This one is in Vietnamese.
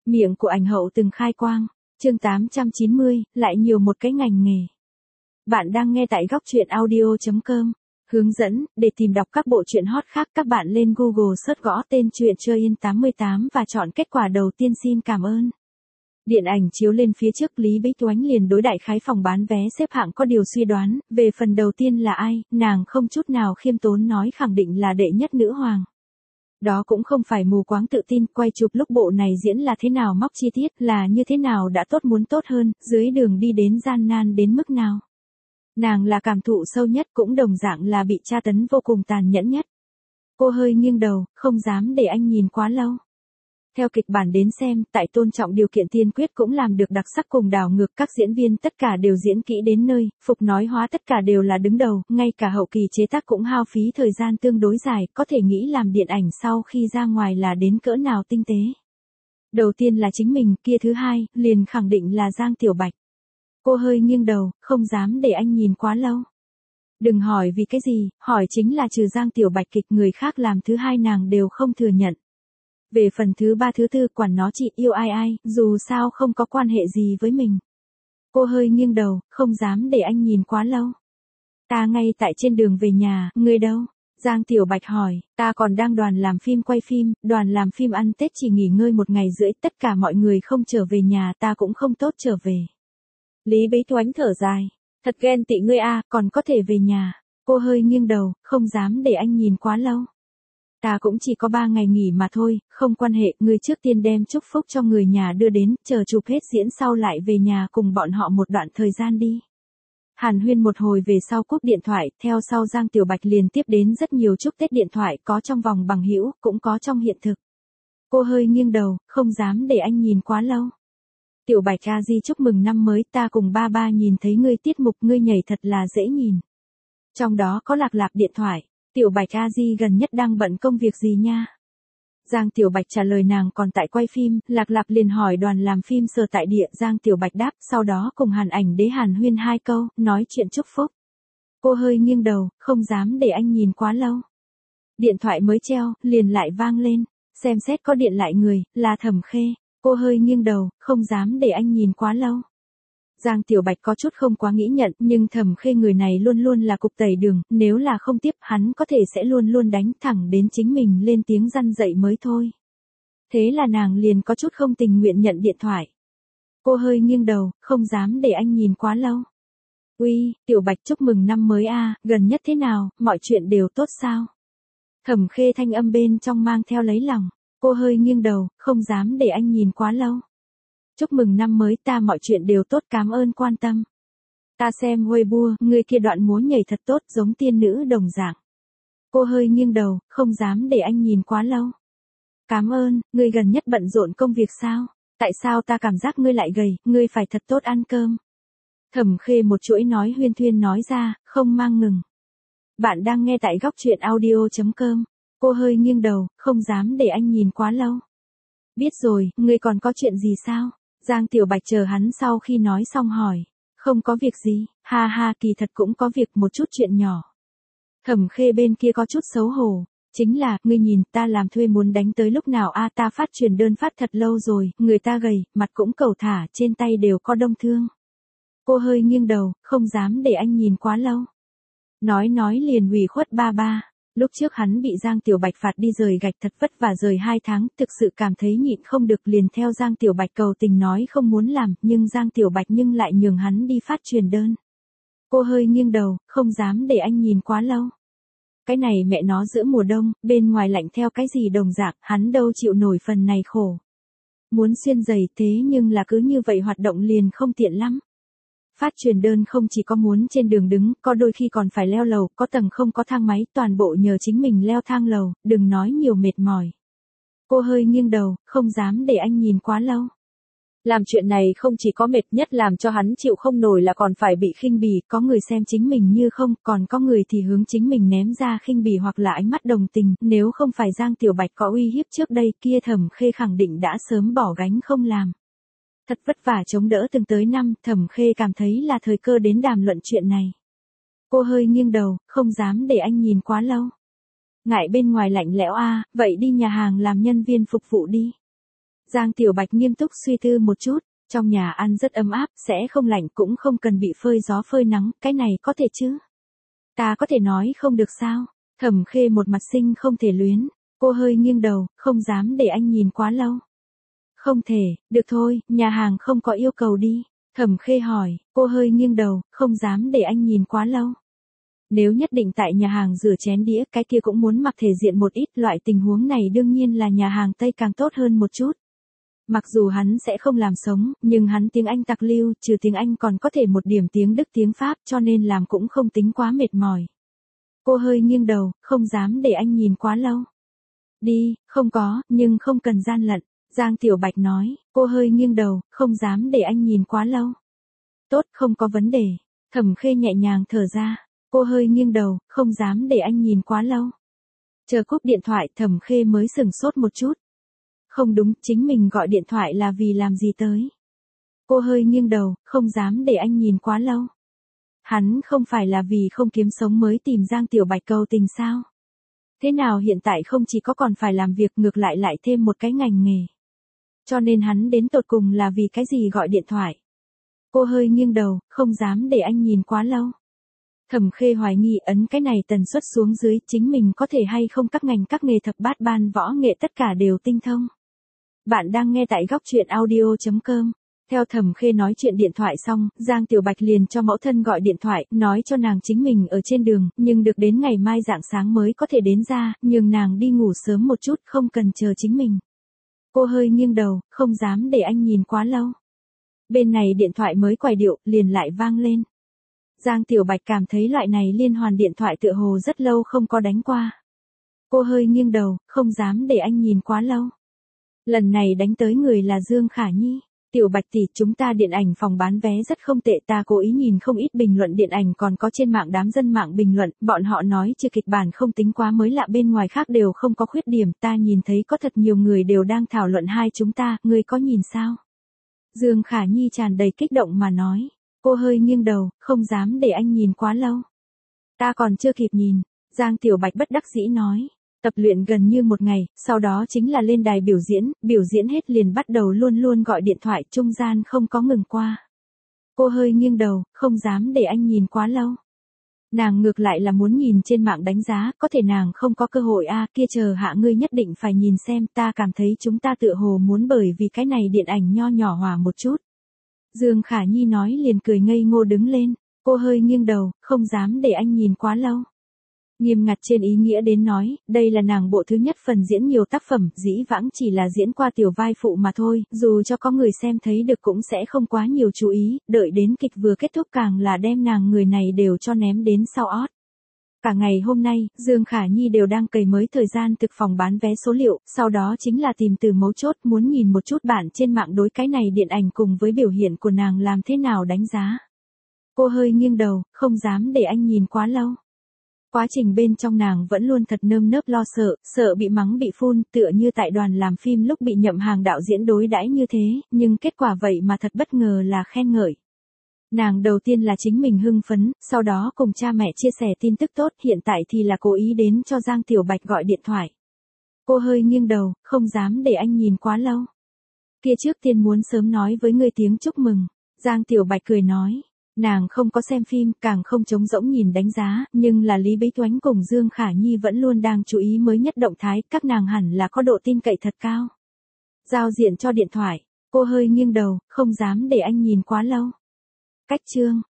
Miệng của ảnh hậu từng khai quang. Chương 890, lại nhiều một cái ngành nghề. Bạn đang nghe tại góc truyện audio.com. Hướng dẫn, để tìm đọc các bộ truyện hot khác các bạn lên Google search gõ tên truyện Chơi Yên 88 và chọn kết quả đầu tiên. Xin cảm ơn. Điện ảnh chiếu lên phía trước, Lý Bích Oánh liền đối đại khái phòng bán vé xếp hạng có điều suy đoán, về phần đầu tiên là ai, nàng không chút nào khiêm tốn nói khẳng định là đệ nhất nữ hoàng. Đó cũng không phải mù quáng tự tin, quay chụp lúc bộ này diễn là thế nào, móc chi tiết là như thế nào đã tốt muốn tốt hơn, dưới đường đi đến gian nan đến mức nào. Nàng là cảm thụ sâu nhất, cũng đồng dạng là bị tra tấn vô cùng tàn nhẫn nhất. Cô hơi nghiêng đầu, không dám để anh nhìn quá lâu. Theo kịch bản đến xem, tại tôn trọng điều kiện tiên quyết cũng làm được đặc sắc cùng đảo ngược, các diễn viên tất cả đều diễn kỹ đến nơi, phục nói hóa tất cả đều là đứng đầu, ngay cả hậu kỳ chế tác cũng hao phí thời gian tương đối dài, có thể nghĩ làm điện ảnh sau khi ra ngoài là đến cỡ nào tinh tế. Đầu tiên là chính mình, kia thứ hai, liền khẳng định là Giang Tiểu Bạch. Cô hơi nghiêng đầu, không dám để anh nhìn quá lâu. Đừng hỏi vì cái gì, hỏi chính là trừ Giang Tiểu Bạch kịch người khác làm thứ hai nàng đều không thừa nhận. Về phần thứ ba thứ tư quản nó chị yêu ai ai, dù sao không có quan hệ gì với mình. Cô hơi nghiêng đầu, không dám để anh nhìn quá lâu. Ta ngay tại trên đường về nhà, người đâu? Giang Tiểu Bạch hỏi, ta còn đang đoàn làm phim quay phim, đoàn làm phim ăn Tết chỉ nghỉ ngơi 1 ngày rưỡi, tất cả mọi người không trở về nhà, ta cũng không tốt trở về. Lý Bích Oánh thở dài, thật ghen tị ngươi a, còn có thể về nhà. Cô hơi nghiêng đầu, không dám để anh nhìn quá lâu. Ta cũng chỉ có 3 ngày nghỉ mà thôi, không quan hệ, ngươi trước tiên đem chúc phúc cho người nhà đưa đến, chờ chụp hết diễn sau lại về nhà cùng bọn họ một đoạn thời gian đi. Hàn huyên một hồi về sau cúp điện thoại, theo sau Giang Tiểu Bạch liền tiếp đến rất nhiều chúc Tết điện thoại, có trong vòng bằng hữu, cũng có trong hiện thực. Cô hơi nghiêng đầu, không dám để anh nhìn quá lâu. Tiểu Bạch a di chúc mừng năm mới, ta cùng ba ba nhìn thấy ngươi tiết mục, ngươi nhảy thật là dễ nhìn. Trong đó có Lạc Lạp điện thoại. Tiểu Bạch a di gần nhất đang bận công việc gì nha? Giang Tiểu Bạch trả lời nàng còn tại quay phim, Lạc Lạp liền hỏi đoàn làm phim sở tại địa, Giang Tiểu Bạch đáp, sau đó cùng Hàn Ảnh Đế hàn huyên 2 câu, nói chuyện chúc phúc. Cô hơi nghiêng đầu, không dám để anh nhìn quá lâu. Điện thoại mới treo, liền lại vang lên, xem xét có điện lại người, là Thẩm Khê. Cô hơi nghiêng đầu, không dám để anh nhìn quá lâu. Giang Tiểu Bạch có chút không quá nghĩ nhận, nhưng Thẩm Khê người này luôn luôn là cục tẩy đường, nếu là không tiếp hắn có thể sẽ luôn luôn đánh thẳng đến chính mình lên tiếng răn dậy mới thôi. Thế là nàng liền có chút không tình nguyện nhận điện thoại. Cô hơi nghiêng đầu, không dám để anh nhìn quá lâu. Uy, Tiểu Bạch chúc mừng năm mới a, gần nhất thế nào, mọi chuyện đều tốt sao? Thẩm Khê thanh âm bên trong mang theo lấy lòng. Cô hơi nghiêng đầu, không dám để anh nhìn quá lâu. Chúc mừng năm mới, ta mọi chuyện đều tốt, cảm ơn quan tâm. Ta xem Weibo, người kia đoạn múa nhảy thật tốt, giống tiên nữ đồng dạng. Cô hơi nghiêng đầu, không dám để anh nhìn quá lâu. Cảm ơn, ngươi gần nhất bận rộn công việc sao? Tại sao ta cảm giác ngươi lại gầy, ngươi phải thật tốt ăn cơm. Thẩm Khê một chuỗi nói huyên thuyên nói ra, không mang ngừng. Bạn đang nghe tại góc truyện audio.com. Cô hơi nghiêng đầu, không dám để anh nhìn quá lâu. Biết rồi, ngươi còn có chuyện gì sao? Giang Tiểu Bạch chờ hắn sau khi nói xong hỏi. Không có việc gì, ha ha, kỳ thật cũng có việc, một chút chuyện nhỏ. Thẩm Khê bên kia có chút xấu hổ. Chính là, ngươi nhìn, ta làm thuê muốn đánh tới lúc nào a, ta phát truyền đơn phát thật lâu rồi, người ta gầy, mặt cũng cẩu thả, trên tay đều có đông thương. Cô hơi nghiêng đầu, không dám để anh nhìn quá lâu. Nói liền ủy khuất ba ba. Lúc trước hắn bị Giang Tiểu Bạch phạt đi rời gạch thật vất vả rời 2 tháng, thực sự cảm thấy nhịn không được liền theo Giang Tiểu Bạch cầu tình nói không muốn làm, nhưng Giang Tiểu Bạch nhưng lại nhường hắn đi phát truyền đơn. Cô hơi nghiêng đầu, không dám để anh nhìn quá lâu. Cái này mẹ nó giữa mùa đông, bên ngoài lạnh theo cái gì đồng dạng, hắn đâu chịu nổi phần này khổ. Muốn xuyên giày thế nhưng là cứ như vậy hoạt động liền không tiện lắm. Phát truyền đơn không chỉ có muốn trên đường đứng, có đôi khi còn phải leo lầu, có tầng không có thang máy, toàn bộ nhờ chính mình leo thang lầu, đừng nói nhiều mệt mỏi. Cô hơi nghiêng đầu, không dám để anh nhìn quá lâu. Làm chuyện này không chỉ có mệt, nhất làm cho hắn chịu không nổi là còn phải bị khinh bỉ, có người xem chính mình như không, còn có người thì hướng chính mình ném ra khinh bỉ hoặc là ánh mắt đồng tình, nếu không phải Giang Tiểu Bạch có uy hiếp trước đây kia Thẩm Khê khẳng định đã sớm bỏ gánh không làm. Thật vất vả chống đỡ từng tới năm, Thẩm Khê cảm thấy là thời cơ đến đàm luận chuyện này. Cô hơi nghiêng đầu, không dám để anh nhìn quá lâu. Ngại bên ngoài lạnh lẽo a, vậy đi nhà hàng làm nhân viên phục vụ đi. Giang Tiểu Bạch nghiêm túc suy tư một chút, trong nhà ăn rất ấm áp, sẽ không lạnh cũng không cần bị phơi gió phơi nắng, cái này có thể chứ? Ta có thể nói không được sao? Thẩm Khê một mặt sinh không thể luyến, cô hơi nghiêng đầu, không dám để anh nhìn quá lâu. Không thể, được thôi, nhà hàng không có yêu cầu đi. Thẩm Khê hỏi, cô hơi nghiêng đầu, không dám để anh nhìn quá lâu. Nếu nhất định tại nhà hàng rửa chén đĩa, cái kia cũng muốn mặc thể diện một ít, loại tình huống này đương nhiên là nhà hàng Tây càng tốt hơn một chút. Mặc dù hắn sẽ không làm sống, nhưng hắn tiếng Anh tặc lưu, trừ tiếng Anh còn có thể một điểm tiếng Đức tiếng Pháp, cho nên làm cũng không tính quá mệt mỏi. Cô hơi nghiêng đầu, không dám để anh nhìn quá lâu. Đi, không có, nhưng không cần gian lận. Giang Tiểu Bạch nói, cô hơi nghiêng đầu, không dám để anh nhìn quá lâu. Tốt, không có vấn đề. Thẩm Khê nhẹ nhàng thở ra, cô hơi nghiêng đầu, không dám để anh nhìn quá lâu. Chờ cúp điện thoại, Thẩm Khê mới sửng sốt một chút. Không đúng, chính mình gọi điện thoại là vì làm gì tới. Cô hơi nghiêng đầu, không dám để anh nhìn quá lâu. Hắn không phải là vì không kiếm sống mới tìm Giang Tiểu Bạch cầu tình sao? Thế nào hiện tại không chỉ có còn phải làm việc, ngược lại thêm một cái ngành nghề. Cho nên hắn đến tột cùng là vì cái gì gọi điện thoại. Cô hơi nghiêng đầu, không dám để anh nhìn quá lâu. Thẩm Khê hoài nghi ấn cái này tần suất xuống dưới, chính mình có thể hay không các ngành các nghề thập bát ban võ nghệ tất cả đều tinh thông. Bạn đang nghe tại góc truyện audio.com. Theo Thẩm Khê nói chuyện điện thoại xong, Giang Tiểu Bạch liền cho mẫu thân gọi điện thoại, nói cho nàng chính mình ở trên đường, nhưng được đến ngày mai rạng sáng mới có thể đến ra, nhường nàng đi ngủ sớm một chút, không cần chờ chính mình. Cô hơi nghiêng đầu, không dám để anh nhìn quá lâu. Bên này điện thoại mới quài điệu, liền lại vang lên. Giang Tiểu Bạch cảm thấy loại này liên hoàn điện thoại tựa hồ rất lâu không có đánh qua. Cô hơi nghiêng đầu, không dám để anh nhìn quá lâu. Lần này đánh tới người là Dương Khả Nhi. Tiểu Bạch tỷ, chúng ta điện ảnh phòng bán vé rất không tệ, ta cố ý nhìn không ít bình luận điện ảnh còn có trên mạng đám dân mạng bình luận, bọn họ nói chưa kịch bản không tính quá mới lạ, bên ngoài khác đều không có khuyết điểm, ta nhìn thấy có thật nhiều người đều đang thảo luận hai chúng ta, ngươi có nhìn sao? Dương Khả Nhi tràn đầy kích động mà nói, cô hơi nghiêng đầu, không dám để anh nhìn quá lâu. Ta còn chưa kịp nhìn, Giang Tiểu Bạch bất đắc dĩ nói. Tập luyện gần như một ngày, sau đó chính là lên đài biểu diễn hết liền bắt đầu luôn gọi điện thoại, trung gian không có ngừng qua. Cô hơi nghiêng đầu, không dám để anh nhìn quá lâu. Nàng ngược lại là muốn nhìn trên mạng đánh giá, có thể nàng không có cơ hội kia chờ hạ ngươi nhất định phải nhìn xem, ta cảm thấy chúng ta tựa hồ muốn bởi vì cái này điện ảnh nho nhỏ hòa một chút. Dương Khả Nhi nói liền cười ngây ngô đứng lên, cô hơi nghiêng đầu, không dám để anh nhìn quá lâu. Nghiêm ngặt trên ý nghĩa đến nói, đây là nàng bộ thứ nhất phần diễn nhiều tác phẩm, dĩ vãng chỉ là diễn qua tiểu vai phụ mà thôi, dù cho có người xem thấy được cũng sẽ không quá nhiều chú ý, đợi đến kịch vừa kết thúc càng là đem nàng người này đều cho ném đến sau ót. Cả ngày hôm nay, Dương Khả Nhi đều đang cày mới thời gian thực phòng bán vé số liệu, sau đó chính là tìm từ mấu chốt muốn nhìn một chút bản trên mạng đối cái này điện ảnh cùng với biểu hiện của nàng làm thế nào đánh giá. Cô hơi nghiêng đầu, không dám để anh nhìn quá lâu. Quá trình bên trong nàng vẫn luôn thật nơm nớp lo sợ bị mắng bị phun, tựa như tại đoàn làm phim lúc bị Nhậm Hàng đạo diễn đối đãi như thế, nhưng kết quả vậy mà thật bất ngờ là khen ngợi. Nàng đầu tiên là chính mình hưng phấn, sau đó cùng cha mẹ chia sẻ tin tức tốt, hiện tại thì là cố ý đến cho Giang Tiểu Bạch gọi điện thoại. Cô hơi nghiêng đầu, không dám để anh nhìn quá lâu. Kia trước tiên muốn sớm nói với người tiếng chúc mừng. Giang Tiểu Bạch cười nói. Nàng không có xem phim, càng không trống rỗng nhìn đánh giá, nhưng là Lý Bích Toánh cùng Dương Khả Nhi vẫn luôn đang chú ý mới nhất động thái, các nàng hẳn là có độ tin cậy thật cao. Giao diện cho điện thoại, cô hơi nghiêng đầu, không dám để anh nhìn quá lâu. Cách chương.